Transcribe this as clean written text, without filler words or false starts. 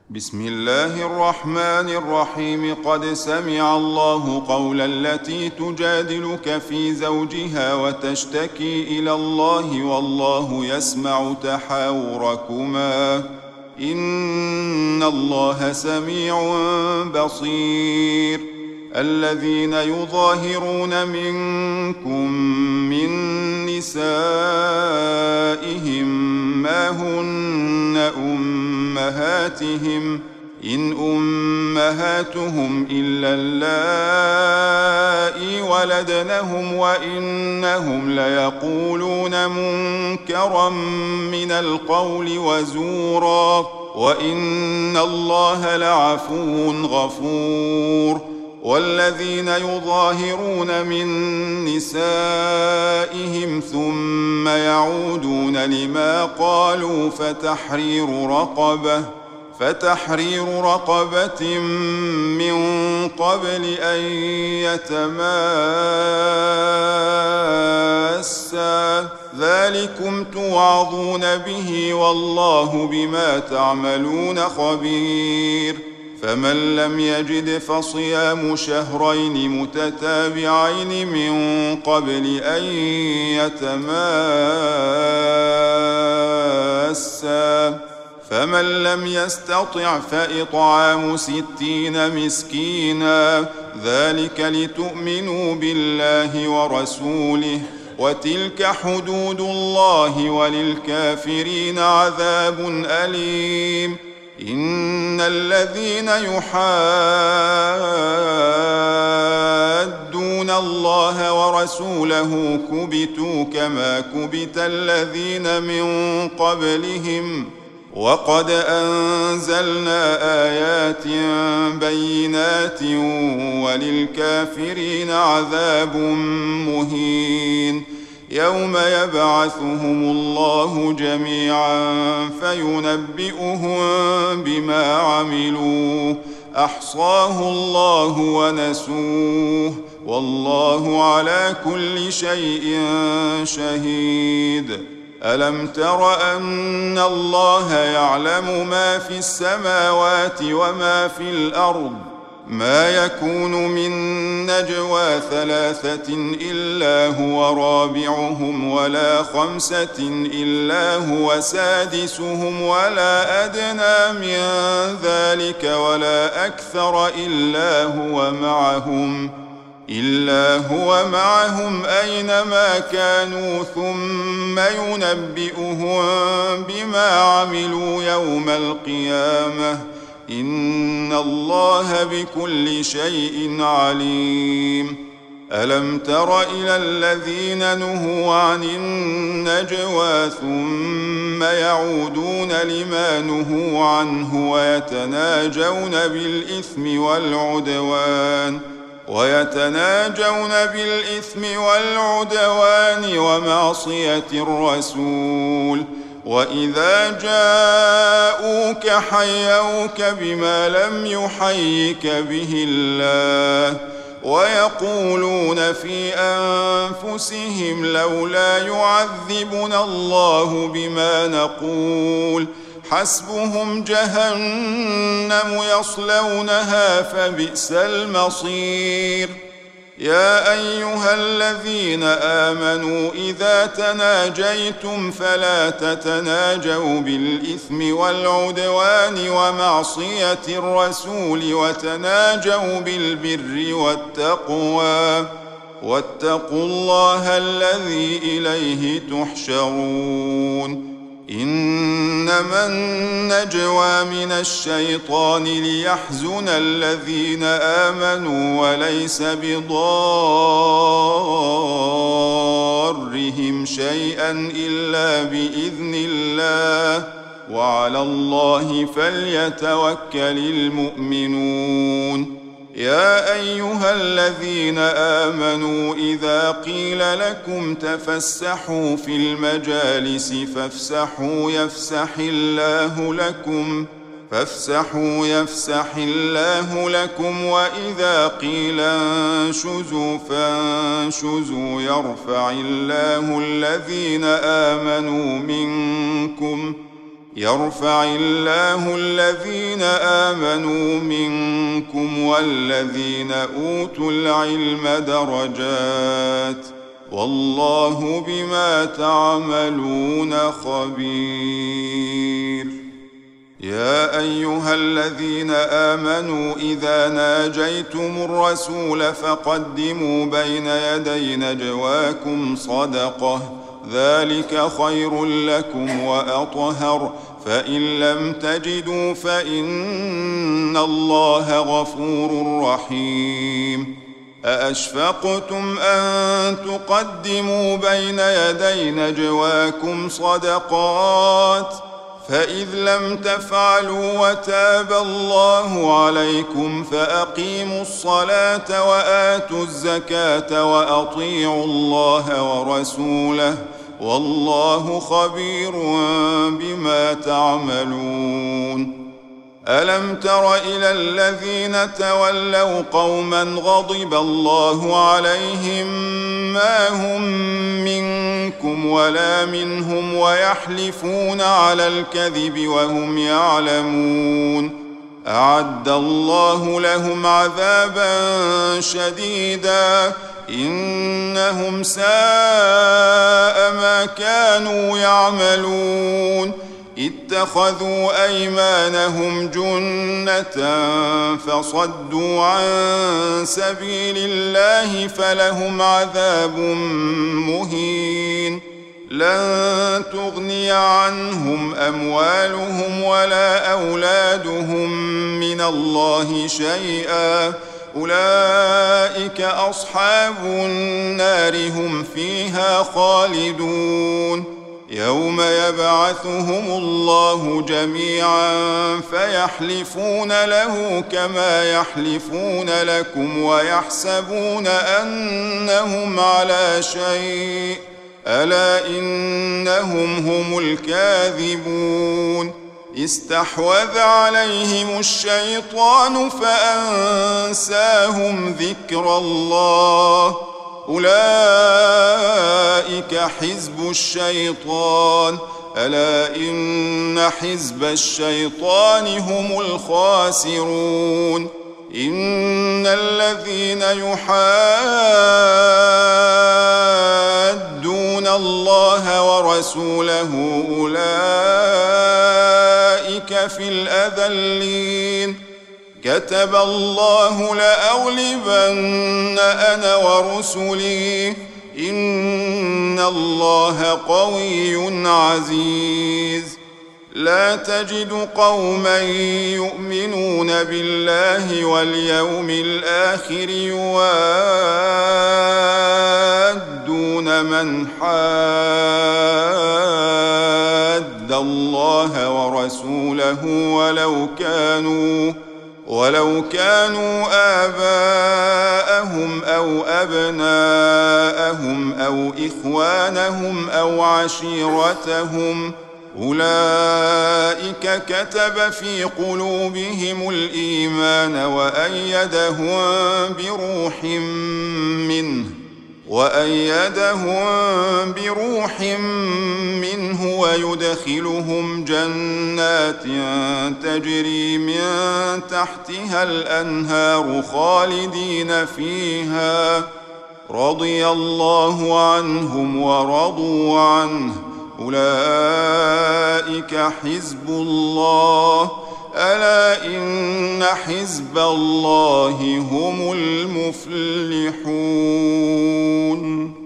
بسم الله الرحمن الرحيم. قد سمع الله قول التي تجادلك في زوجها وتشتكي إلى الله والله يسمع تحاوركما إن الله سميع بصير. الذين يظاهرون منكم من نسائهم ما هن أمهاتهم إن أمهاتهم إلا اللائي ولدنهم وإنهم ليقولون منكرا من القول وزورا وإن الله لعفو غفور. والذين يظاهرون من نسائهم ثم يعودون لما قالوا فتحرير رقبة من قبل أن يتماسا ذلكم توعظون به والله بما تعملون خبير. فمن لم يجد فصيام شهرين متتابعين من قبل أن يتماسا فمن لم يستطع فإطعام 60 مسكينا ذلك لتؤمنوا بالله ورسوله وتلك حدود الله وللكافرين عذاب أليم. إن الذين يحادون الله ورسوله كبتوا كما كبت الذين من قبلهم وقد أنزلنا آيات بينات وللكافرين عذاب مهين. يوم يبعثهم الله جميعا فينبئهم بما عملوا أحصاه الله ونسوه والله على كل شيء شهيد. ألم تر أن الله يعلم ما في السماوات وما في الأرض ما يكون من نجوى 3 إلا هو رابعهم ولا 5 إلا هو سادسهم ولا أدنى من ذلك ولا أكثر إلا هو معهم أينما كانوا ثم ينبئهم بما عملوا يوم القيامة إن الله بكل شيء عليم. ألم تر إلى الذين نهوا عن النجوى ثم يعودون لما نهوا عنه ويتناجون بالإثم والعدوان ومعصية الرسول وإذا جاءوك حيوك بما لم يحيك به الله ويقولون في أنفسهم لولا يعذبنا الله بما نقول حسبهم جهنم يصلونها فبئس المصير. يا أيها الذين آمنوا إذا تناجيتم فلا تتناجوا بالإثم والعدوان ومعصية الرسول وتناجوا بالبر والتقوى واتقوا الله الذي إليه تحشرون. إنما النجوى من الشيطان ليحزن الذين آمنوا وليس بضارهم شيئا إلا بإذن الله وعلى الله فليتوكل المؤمنون. يا أيها الذين آمنوا إذا قيل لكم تفسحوا في المجالس فافسحوا يفسح الله لكم وإذا قيل انشزوا فانشزوا يرفع الله الذين آمنوا منكم يرفع الله الذين آمنوا منكم والذين أوتوا العلم درجات والله بما تعملون خبير. يا أيها الذين آمنوا إذا ناجيتم الرسول فقدموا بين يدي نجواكم صدقة ذلك خير لكم وأطهر فإن لم تجدوا فإن الله غفور رحيم. أأشفقتم أن تقدموا بين يدي نجواكم صدقات فإذ لم تفعلوا وتاب الله عليكم فأقيموا الصلاة وآتوا الزكاة وأطيعوا الله ورسوله والله خبير بما تعملون. ألم تر إلى الذين تولوا قوما غضب الله عليهم ما هم منكم ولا منهم ويحلفون على الكذب وهم يعلمون أعد الله لهم عذابا شديدا إنهم ساء ما كانوا يعملون. اتخذوا أيمانهم جنة فصدوا عن سبيل الله فلهم عذاب مهين. لن تغني عنهم أموالهم ولا أولادهم من الله شيئا أولئك أصحاب النار هم فيها خالدون. يوم يبعثهم الله جميعا فيحلفون له كما يحلفون لكم ويحسبون أنهم على شيء ألا إنهم هم الكاذبون. استحوذ عليهم الشيطان فأنساهم ذكر الله أولئك حزب الشيطان ألا إن حزب الشيطان هم الخاسرون. إن الذين يحادون الله ورسوله أولئك في الأذلين. كتب الله لأغلبن أنا ورسلي إن الله قوي عزيز. لا تجد قوما يؤمنون بالله واليوم الآخر يوادون من حاد الله ورسوله ولو كانوا آباءهم أو أبناءهم أو إخوانهم أو عشيرتهم أولئك كتب في قلوبهم الإيمان وأيدهم بروح منه ويدخلهم جنات تجري من تحتها الأنهار خالدين فيها رضي الله عنهم ورضوا عنه أولئك حزب الله ألا إن حزب الله هم المفلحون.